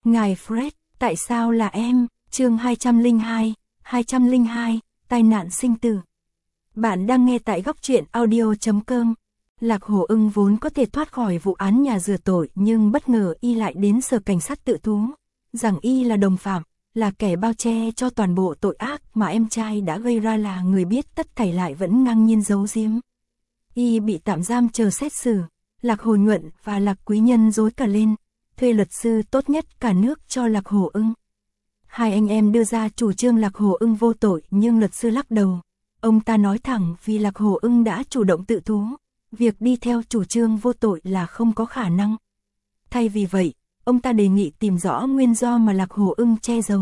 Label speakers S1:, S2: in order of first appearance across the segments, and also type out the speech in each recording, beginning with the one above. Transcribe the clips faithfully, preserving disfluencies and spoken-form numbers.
S1: Ngài Fred, tại sao là em? Chương hai trăm lẻ hai, hai trăm lẻ hai, tai nạn sinh tử. Bạn đang nghe tại góc truyện audio chấm com. Lạc Hổ Ưng vốn có thể thoát khỏi vụ án nhà rửa tội, nhưng bất ngờ y lại đến sở cảnh sát tự thú rằng y là đồng phạm, là kẻ bao che cho toàn bộ tội ác mà em trai đã gây ra, là người biết tất thảy lại vẫn ngang nhiên giấu giếm. Y bị tạm giam chờ xét xử. Lạc Hồ Nhuận và Lạc Quý Nhân rối cả lên, thuê luật sư tốt nhất cả nước cho Lạc Hổ Ưng. Hai anh em đưa ra chủ trương Lạc Hổ Ưng vô tội, nhưng luật sư lắc đầu. Ông ta nói thẳng vì Lạc Hổ Ưng đã chủ động tự thú, việc đi theo chủ trương vô tội là không có khả năng. Thay vì vậy, ông ta đề nghị tìm rõ nguyên do mà Lạc Hổ Ưng che giấu.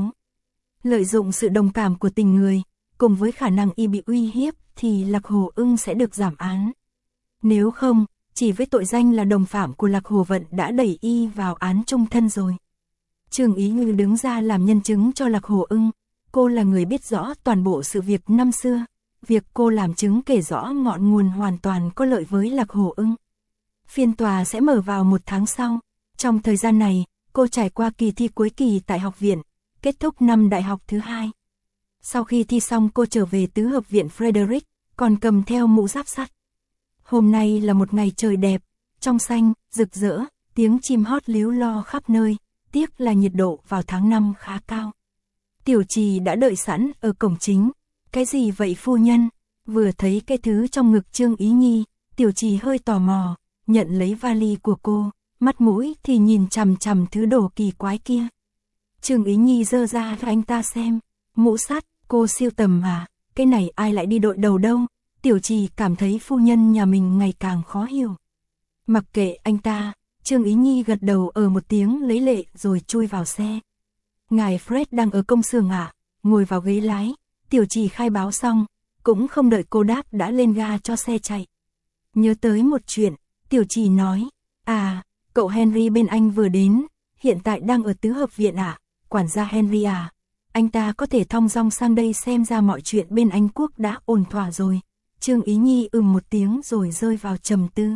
S1: Lợi dụng sự đồng cảm của tình người, cùng với khả năng y bị uy hiếp, thì Lạc Hổ Ưng sẽ được giảm án. Nếu không, chỉ với tội danh là đồng phạm của Lạc Hồ Vận đã đẩy y vào án chung thân rồi. Trương Ý Ngư đứng ra làm nhân chứng cho Lạc Hổ Ưng. Cô là người biết rõ toàn bộ sự việc năm xưa. Việc cô làm chứng kể rõ ngọn nguồn hoàn toàn có lợi với Lạc Hổ Ưng. Phiên tòa sẽ mở vào một tháng sau. Trong thời gian này, cô trải qua kỳ thi cuối kỳ tại học viện, kết thúc năm đại học thứ hai. Sau khi thi xong, cô trở về tứ hợp viện Frederick, còn cầm theo mũ giáp sắt. Hôm nay là một ngày trời đẹp, trong xanh, rực rỡ, tiếng chim hót líu lo khắp nơi, tiếc là nhiệt độ vào tháng năm khá cao. Tiểu Trì đã đợi sẵn ở cổng chính. Cái gì vậy phu nhân? Vừa thấy cái thứ trong ngực Trương Ý Nhi, Tiểu Trì hơi tò mò, nhận lấy vali của cô, mắt mũi thì nhìn chằm chằm thứ đồ kỳ quái kia. Trương Ý Nhi giơ ra cho anh ta xem. Mũ sắt, cô siêu tầm à? Cái này ai lại đi đội đầu đâu? Tiểu Trì cảm thấy phu nhân nhà mình ngày càng khó hiểu. Mặc kệ anh ta, Trương Ý Nhi gật đầu ở một tiếng lấy lệ rồi chui vào xe. Ngài Fred đang ở công xưởng ạ, à? Ngồi vào ghế lái. Tiểu Trì khai báo xong, cũng không đợi cô đáp đã lên ga cho xe chạy. Nhớ tới một chuyện, Tiểu Trì nói, à, cậu Henry bên anh vừa đến, hiện tại đang ở tứ hợp viện ạ, à? Quản gia Henry à, anh ta có thể thong dong sang đây xem ra mọi chuyện bên Anh Quốc đã ổn thỏa rồi. Trương Ý Nhi ừm một tiếng rồi rơi vào trầm tư.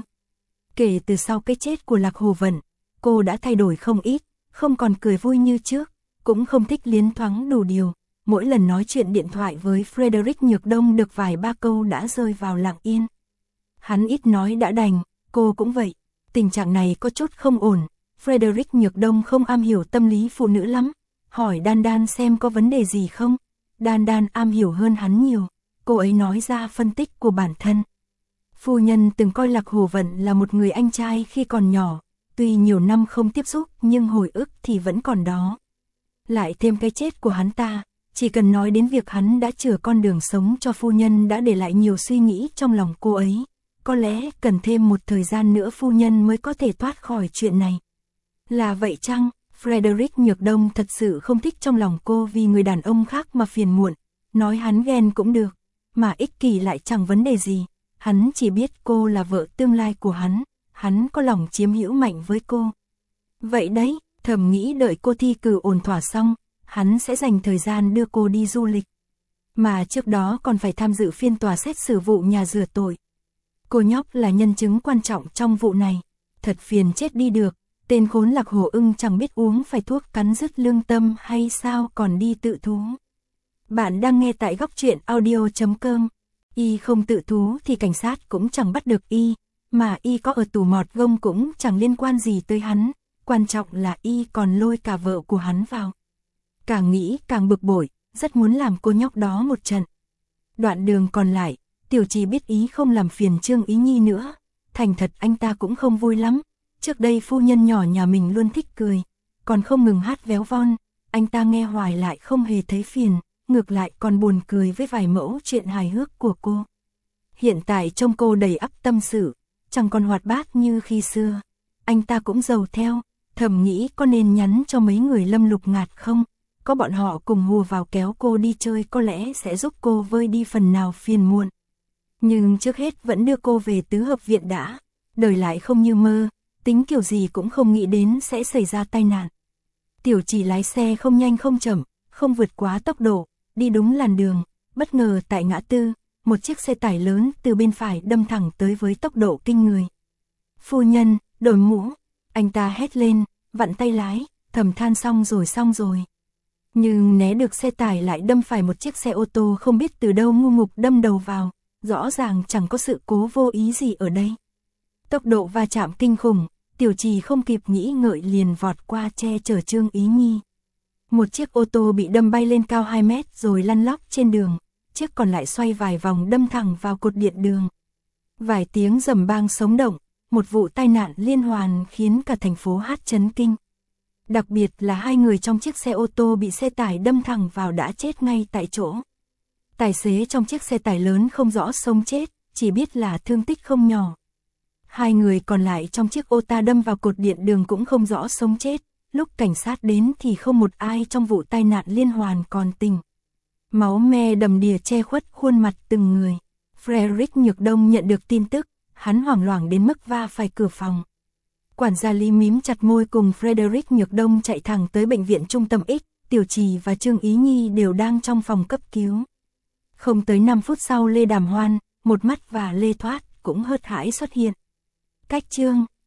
S1: Kể từ sau cái chết của Lạc Hồ Vận, cô đã thay đổi không ít, không còn cười vui như trước, cũng không thích liến thoáng đủ điều. Mỗi lần nói chuyện điện thoại với Frederick Nhược Đông được vài ba câu đã rơi vào lặng yên. Hắn ít nói đã đành, cô cũng vậy. Tình trạng này có chút không ổn. Frederick Nhược Đông không am hiểu tâm lý phụ nữ lắm. Hỏi Đan Đan xem có vấn đề gì không. Đan Đan am hiểu hơn hắn nhiều. Cô ấy nói ra phân tích của bản thân. Phu nhân từng coi Lạc Hồ Vận là một người anh trai khi còn nhỏ. Tuy nhiều năm không tiếp xúc nhưng hồi ức thì vẫn còn đó. Lại thêm cái chết của hắn ta. Chỉ cần nói đến việc hắn đã chừa con đường sống cho phu nhân đã để lại nhiều suy nghĩ trong lòng cô ấy. Có lẽ cần thêm một thời gian nữa phu nhân mới có thể thoát khỏi chuyện này. Là vậy chăng? Frederick Nhược Đông thật sự không thích trong lòng cô vì người đàn ông khác mà phiền muộn. Nói hắn ghen cũng được, mà ích kỷ lại chẳng vấn đề gì. Hắn chỉ biết cô là vợ tương lai của hắn, hắn có lòng chiếm hữu mạnh với cô. Vậy đấy, thầm nghĩ đợi cô thi cử ổn thỏa xong, hắn sẽ dành thời gian đưa cô đi du lịch. Mà trước đó còn phải tham dự phiên tòa xét xử vụ nhà rửa tội. Cô nhóc là nhân chứng quan trọng trong vụ này. Thật phiền chết đi được. Tên khốn Lạc Hổ Ưng chẳng biết uống phải thuốc cắn dứt lương tâm hay sao còn đi tự thú. Bạn đang nghe tại góc truyện audio chấm com. Y không tự thú thì cảnh sát cũng chẳng bắt được y. Mà y có ở tù mọt gông cũng chẳng liên quan gì tới hắn. Quan trọng là y còn lôi cả vợ của hắn vào. Càng nghĩ càng bực bội, rất muốn làm cô nhóc đó một trận. Đoạn đường còn lại, Tiểu Trì biết ý không làm phiền Trương Ý Nhi nữa. Thành thật anh ta cũng không vui lắm. Trước đây phu nhân nhỏ nhà mình luôn thích cười, còn không ngừng hát véo von. Anh ta nghe hoài lại không hề thấy phiền, ngược lại còn buồn cười với vài mẫu chuyện hài hước của cô. Hiện tại trông cô đầy ắp tâm sự, chẳng còn hoạt bát như khi xưa. Anh ta cũng giàu theo, thầm nghĩ có nên nhắn cho mấy người Lâm Lục Ngạt không? Có bọn họ cùng hùa vào kéo cô đi chơi có lẽ sẽ giúp cô vơi đi phần nào phiền muộn. Nhưng trước hết vẫn đưa cô về tứ hợp viện đã. Đời lại không như mơ, tính kiểu gì cũng không nghĩ đến sẽ xảy ra tai nạn. Tiểu Trì lái xe không nhanh không chậm, không vượt quá tốc độ, đi đúng làn đường. Bất ngờ tại ngã tư, một chiếc xe tải lớn từ bên phải đâm thẳng tới với tốc độ kinh người. Phu nhân, đổi mũ, anh ta hét lên, vặn tay lái, thầm than xong rồi xong rồi. Nhưng né được xe tải lại đâm phải một chiếc xe ô tô không biết từ đâu ngu ngục đâm đầu vào, rõ ràng chẳng có sự cố vô ý gì ở đây. Tốc độ va chạm kinh khủng, Tiểu Trì không kịp nghĩ ngợi liền vọt qua che chở Trương Ý Nhi. Một chiếc ô tô bị đâm bay lên cao hai mét rồi lăn lóc trên đường, chiếc còn lại xoay vài vòng đâm thẳng vào cột điện đường. Vài tiếng rầm bang sống động, một vụ tai nạn liên hoàn khiến cả thành phố Hát chấn kinh. Đặc biệt là hai người trong chiếc xe ô tô bị xe tải đâm thẳng vào đã chết ngay tại chỗ. Tài xế trong chiếc xe tải lớn không rõ sống chết, chỉ biết là thương tích không nhỏ. Hai người còn lại trong chiếc ô tô đâm vào cột điện đường cũng không rõ sống chết, lúc cảnh sát đến thì không một ai trong vụ tai nạn liên hoàn còn tỉnh. Máu me đầm đìa che khuất khuôn mặt từng người. Frederick Nhược Đông nhận được tin tức, hắn hoảng loạn đến mức va phải cửa phòng. Quản gia Lý mím chặt môi cùng Frederick Nhược Đông chạy thẳng tới bệnh viện trung tâm X, Tiểu Trì và Trương Ý Nhi đều đang trong phòng cấp cứu. Không tới năm phút sau Lê Đàm Hoan, một mắt và Lê Thoát cũng hớt hải xuất hiện. Cách Trương,